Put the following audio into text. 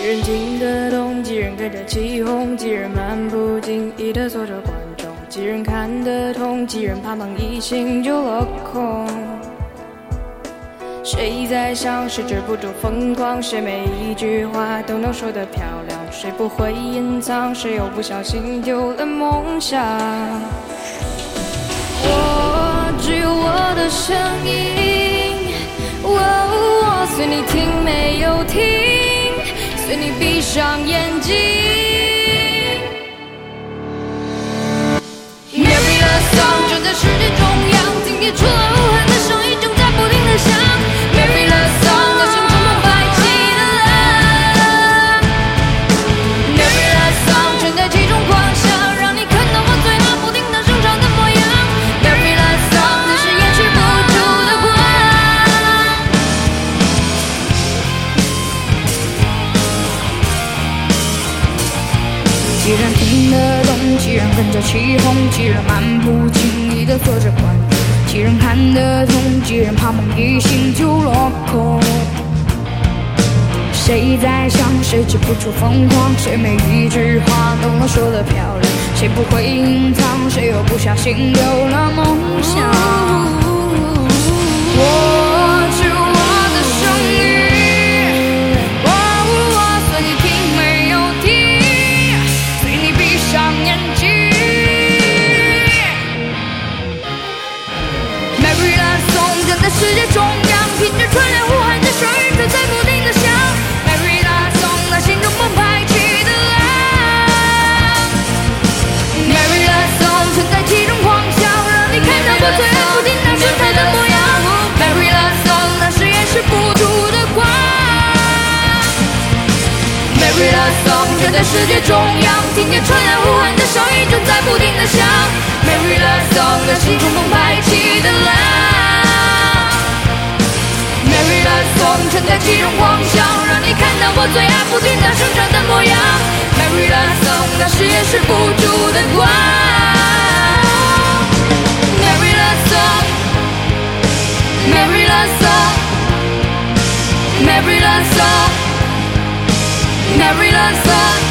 人听得懂，几人跟着起哄，几人漫不经意地做着观众，几人看得通，几人怕忙一醒就落空。谁在想，谁止不住疯狂，谁每一句话都能说得漂亮，谁不会隐藏，谁又不小心丢了梦想。我只有我的声音，我随你听没有停，随你闭上眼睛。Marry the song 正在世界中央，听见除了呼喊的声音正在不停地响。Marry the song 在心中澎湃起的浪。Marry the song 正在其中狂想，让你看到我嘴巴不停地生长的模样。Marry the song 那是掩饰不住的光。几人听得懂，几人跟着起哄，几人漫不经意地做着观众，几人看得通，几人怕梦一醒就落空。谁在想，谁止不住疯狂，谁每一句话都能说得漂亮，谁不会隐藏，谁又不小心丢了梦想。我只有我的声音，我随你听没有停，随你闭上眼睛。Marry the song 正在世界中央，听着传来呼喊的声音正在不停地响。Marry the song 那心中澎湃起的浪。Marry the song 存在其中狂想，让你看到我最爱不停那身材的模样。Marry the song 那是掩饰不住的光。Marry the song 正在世界中央，听见传来呼喊的声音正在不停地响。Marry the song 那心中澎湃起的浪。Marry the song 沉在其中狂想，让你看到我最爱不停地生长的模样。Marry the song 那是掩饰不住的光。Marry the song Marry the song Marry the song Marry the song